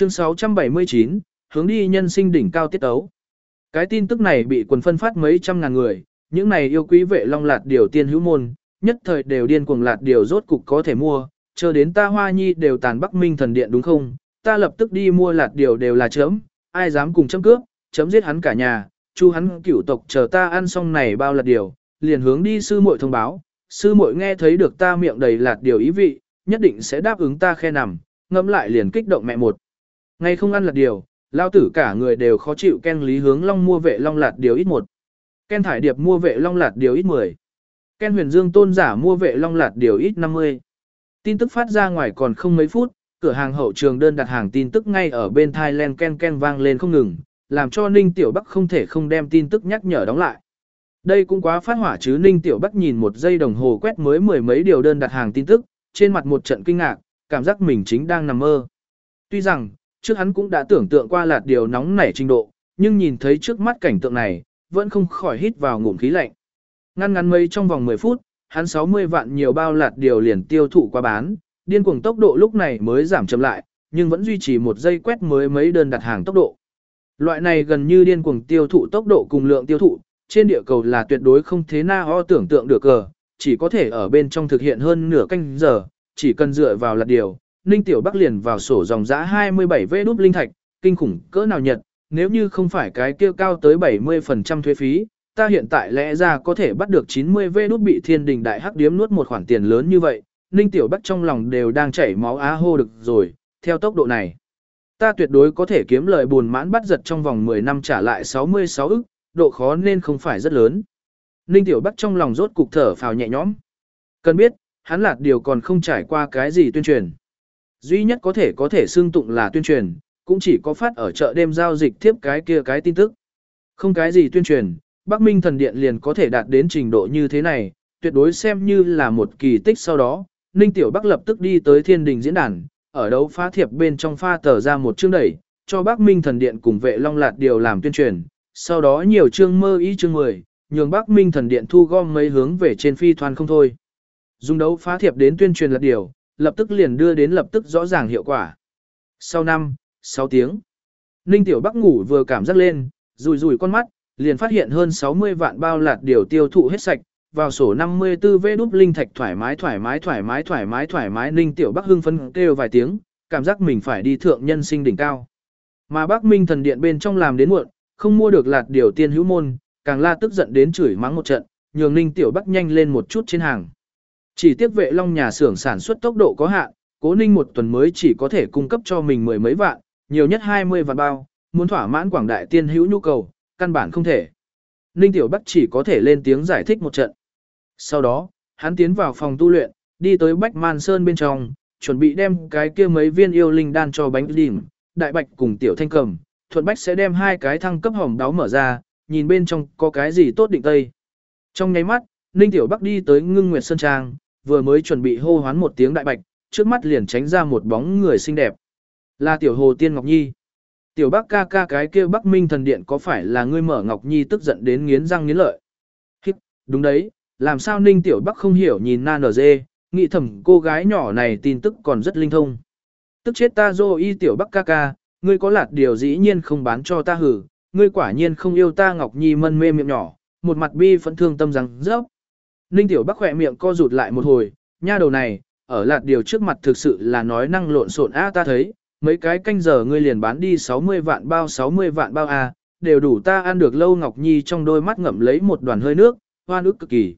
Chương 679, hướng đi nhân sinh đỉnh cao tiết ấu. Cái tin tức này bị quần phân phát mấy trăm ngàn người, những này yêu quý vệ long lạt điều tiên hữu môn, nhất thời đều điên cuồng lạt điều rốt cục có thể mua, chờ đến ta Hoa Nhi đều tàn Bắc Minh thần điện đúng không? Ta lập tức đi mua lạt điều đều là chấm, ai dám cùng chấm cướp, chấm giết hắn cả nhà, chu hắn cửu tộc chờ ta ăn xong này bao lạt điều, liền hướng đi sư muội thông báo, sư muội nghe thấy được ta miệng đầy lạt điều ý vị, nhất định sẽ đáp ứng ta khe nằm, ngẫm lại liền kích động mẹ một. Ngày không ăn lạt điều, lao tử cả người đều khó chịu. Ken Lý Hướng Long mua vệ long lạt điều ít 1. Ken Thải Điệp mua vệ long lạt điều ít 10. Ken Huyền Dương Tôn giả mua vệ long lạt điều ít 50. Tin tức phát ra ngoài còn không mấy phút, cửa hàng hậu trường đơn đặt hàng tin tức ngay ở bên Thailand ken ken vang lên không ngừng, làm cho Ninh Tiểu Bắc không thể không đem tin tức nhắc nhở đóng lại. Đây cũng quá phát hỏa chứ. Ninh Tiểu Bắc nhìn 1 giây đồng hồ quét mới 10 mấy điều đơn đặt hàng tin tức, trên mặt một trận kinh ngạc, cảm giác mình chính đang nằm mơ. Tuy rằng, trước hắn cũng đã tưởng tượng qua lạt điều nóng nảy trình độ, nhưng nhìn thấy trước mắt cảnh tượng này, vẫn không khỏi hít vào ngụm khí lạnh. Ngăn mấy trong vòng 10 phút, hắn 60 vạn nhiều bao lạt điều liền tiêu thụ qua bán, điên cuồng tốc độ lúc này mới giảm chậm lại, nhưng vẫn duy trì 1 giây quét mới mấy đơn đặt hàng tốc độ. Loại này gần như điên cuồng tiêu thụ tốc độ cùng lượng tiêu thụ, trên địa cầu là tuyệt đối không thế nào tưởng tượng được cờ, chỉ có thể ở bên trong thực hiện hơn nửa canh giờ, chỉ cần dựa vào lạt điều. Ninh Tiểu Bắc liền vào sổ dòng giá 27 vê đút linh thạch, kinh khủng cỡ nào nhật, nếu như không phải cái kia cao tới 70% thuế phí, ta hiện tại lẽ ra có thể bắt được 90 vê đút bị Thiên Đình Đại Hắc Điếm nuốt một khoản tiền lớn như vậy. Ninh Tiểu Bắc trong lòng đều đang chảy máu á hô được rồi, theo tốc độ này, ta tuyệt đối có thể kiếm lời buồn mãn bắt giật trong vòng 10 năm trả lại 66 ức, độ khó nên không phải rất lớn. Ninh Tiểu Bắc trong lòng rốt cục thở phào nhẹ nhõm. Cần biết, hắn lạt điều còn không trải qua cái gì tuyên truyền. Duy nhất có thể xưng tụng là tuyên truyền, cũng chỉ có phát ở chợ đêm giao dịch tiếp cái tin tức. Không cái gì tuyên truyền, Bắc Minh thần điện liền có thể đạt đến trình độ như thế này, tuyệt đối xem như là một kỳ tích. Sau đó, Ninh Tiểu Bắc lập tức đi tới Thiên Đình diễn đàn, ở đấu phá thiệp bên trong pha tờ ra một chương đẩy, cho Bắc Minh thần điện cùng vệ long lạt điều làm tuyên truyền, sau đó nhiều chương mơ ý chương 10, nhường Bắc Minh thần điện thu gom mấy hướng về trên phi thoan không thôi. Dùng đấu phá thiệp đến tuyên truyền lạt điều, lập tức liền đưa đến lập tức rõ ràng hiệu quả. Sau 6 tiếng, Ninh Tiểu Bắc ngủ vừa cảm giác lên, rùi con mắt, liền phát hiện hơn 60 vạn bao lạt điều tiêu thụ hết sạch, vào sổ 54 vê đút linh thạch thoải mái. Ninh Tiểu Bắc hưng phấn kêu vài tiếng, cảm giác mình phải đi thượng nhân sinh đỉnh cao. Mà Bắc Minh thần điện bên trong làm đến muộn, không mua được lạt điều tiên hữu môn, càng la tức giận đến chửi mắng một trận, nhường Ninh Tiểu Bắc nhanh lên một chút trên hàng. Chỉ tiếc vệ long nhà xưởng sản xuất tốc độ có hạn, Cố Ninh một tuần mới chỉ có thể cung cấp cho mình 10 mấy vạn, nhiều nhất 20 vạn bao, muốn thỏa mãn quảng đại tiên hữu nhu cầu, căn bản không thể. Ninh Tiểu Bắc chỉ có thể lên tiếng giải thích một trận. Sau đó, hắn tiến vào phòng tu luyện, đi tới Bách Man Sơn bên trong, chuẩn bị đem cái kia mấy viên yêu linh đan cho Bánh Đìm, Đại Bạch cùng Tiểu Thanh Cầm, Thuận Bách sẽ đem 2 cái thăng cấp hòm đáo mở ra, nhìn bên trong có cái gì tốt định tây. Trong nháy mắt, Ninh Tiểu Bắc đi tới Ngưng Nguyệt Sơn Trang, vừa mới chuẩn bị hô hoán một tiếng Đại Bạch, trước mắt liền tránh ra một bóng người xinh đẹp. Là Tiểu Hồ Tiên Ngọc Nhi. Tiểu Bắc ca cái kia Bắc Minh thần điện có phải là ngươi? Mở Ngọc Nhi tức giận đến nghiến răng nghiến lợi. Hít, đúng đấy, làm sao Ninh Tiểu Bắc không hiểu nhìn Na NG, nghĩ thầm cô gái nhỏ này tin tức còn rất linh thông. Tức chết ta rồi Tiểu Bắc ca, ngươi có lạt điều dĩ nhiên không bán cho ta hử, ngươi quả nhiên không yêu ta. Ngọc Nhi mân mê miệng nhỏ, một mặt bi phẫn thương tâm rằng rớp. Ninh Tiểu Bắc khỏe miệng co rụt lại một hồi, nha đầu này, ở lạt điều trước mặt thực sự là nói năng lộn xộn a. Ta thấy, mấy cái canh giờ ngươi liền bán đi 60 vạn bao a, đều đủ ta ăn được lâu. Ngọc Nhi trong đôi mắt ngậm lấy một đoàn hơi nước, hoan ức cực kỳ.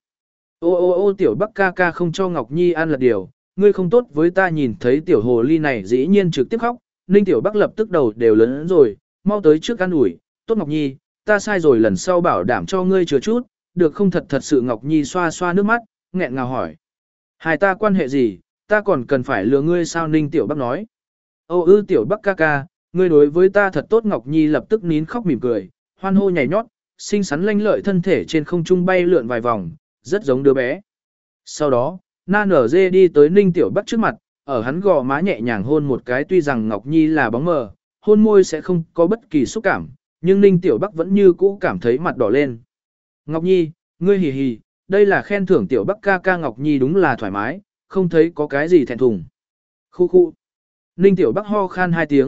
Ô Tiểu Bắc ca không cho Ngọc Nhi ăn lạt điều, ngươi không tốt với ta. Nhìn thấy tiểu hồ ly này dĩ nhiên trực tiếp khóc, Ninh Tiểu Bắc lập tức đầu đều lớn rồi, mau tới trước ăn ủi. Tốt Ngọc Nhi, ta sai rồi, lần sau bảo đảm cho ngươi chừa chút, được không? Thật sự Ngọc Nhi xoa xoa nước mắt, nghẹn ngào hỏi. Hai ta quan hệ gì, ta còn cần phải lừa ngươi sao? Ninh Tiểu Bắc nói. Tiểu Bắc ca, ngươi đối với ta thật tốt. Ngọc Nhi lập tức nín khóc mỉm cười, hoan hô nhảy nhót, xinh xắn lanh lợi thân thể trên không trung bay lượn vài vòng, rất giống đứa bé. Sau đó, Na Nở Dê đi tới Ninh Tiểu Bắc trước mặt, ở hắn gò má nhẹ nhàng hôn một cái. Tuy rằng Ngọc Nhi là bóng mờ, hôn môi sẽ không có bất kỳ xúc cảm, nhưng Ninh Tiểu Bắc vẫn như cũ cảm thấy mặt đỏ lên. Ngọc Nhi, ngươi hì hì, đây là khen thưởng Tiểu Bắc ca. Ngọc Nhi đúng là thoải mái, không thấy có cái gì thẹn thùng. Khu. Ninh Tiểu Bắc ho khan 2 tiếng,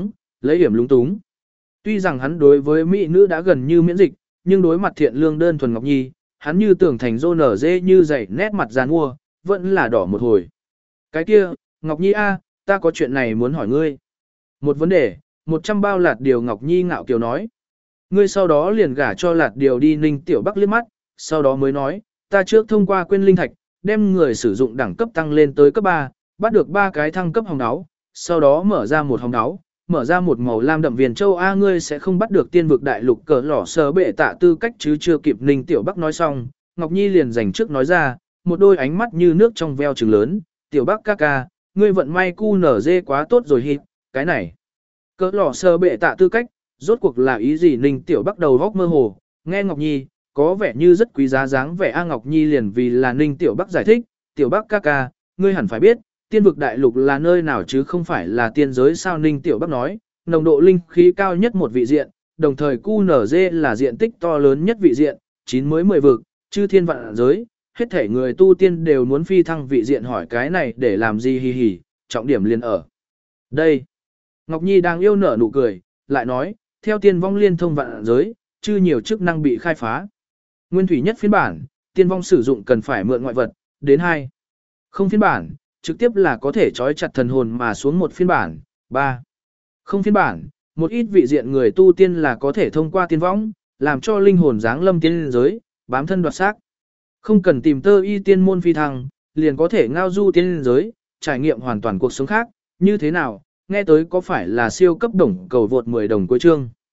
Lấy điểm lúng túng. Tuy rằng hắn đối với mỹ nữ đã gần như miễn dịch, nhưng đối mặt thiện lương đơn thuần Ngọc Nhi, hắn như tưởng thành rô nở dê như dày nét mặt giàn mua, vẫn là đỏ một hồi. Cái kia, Ngọc Nhi a, ta có chuyện này muốn hỏi ngươi. Một vấn đề, 100 bao lạt điều Ngọc Nhi ngạo kiều nói. Ngươi sau đó liền gả cho lạt điều đi Ninh Tiểu Bắc liếc mắt, sau đó mới nói, ta trước thông qua quên linh thạch, đem người sử dụng đẳng cấp tăng lên tới cấp 3, bắt được 3 cái thăng cấp hồng đáo, sau đó mở ra một hồng đáo, mở ra một màu lam đậm viền châu A ngươi sẽ không bắt được tiên vực đại lục cỡ lỏ sờ bệ tạ tư cách chứ chưa kịp Ninh Tiểu Bắc nói xong, Ngọc Nhi liền dành trước nói ra, một đôi ánh mắt như nước trong veo trừng lớn, Tiểu Bắc ca ca, ngươi vận may cu nở dê quá tốt rồi hít, cái này. Cỡ lỏ sờ bệ tạ tư cách, rốt cuộc là ý gì Ninh Tiểu Bắc đầu góc mơ hồ, nghe Ngọc Nhi, có vẻ như rất quý giá dáng vẻ A Ngọc Nhi liền vì là Ninh Tiểu Bắc giải thích, Tiểu Bắc ca ca, ngươi hẳn phải biết, tiên vực đại lục là nơi nào chứ không phải là tiên giới sao Ninh Tiểu Bắc nói, nồng độ linh khí cao nhất một vị diện, đồng thời QNZ là diện tích to lớn nhất vị diện, 9 mới 10 vực, chư thiên vạn giới, hết thể người tu tiên đều muốn phi thăng vị diện hỏi cái này để làm gì hì hì, trọng điểm liền ở. Đây, Ngọc Nhi đang yêu nở nụ cười, lại nói, theo tiên vong liên thông vạn giới, chư nhiều chức năng bị khai phá. Nguyên thủy nhất phiên bản, tiên vong sử dụng cần phải mượn ngoại vật, đến 2. Không phiên bản, trực tiếp là có thể trói chặt thần hồn mà xuống một phiên bản, 3. Không phiên bản, một ít vị diện người tu tiên là có thể thông qua tiên võng, làm cho linh hồn giáng lâm tiên giới, bám thân đoạt xác. Không cần tìm tơ y tiên môn phi thăng, liền có thể ngao du tiên giới, trải nghiệm hoàn toàn cuộc sống khác, như thế nào, nghe tới có phải là siêu cấp đồng cầu vượt 10 đồng cuối chương.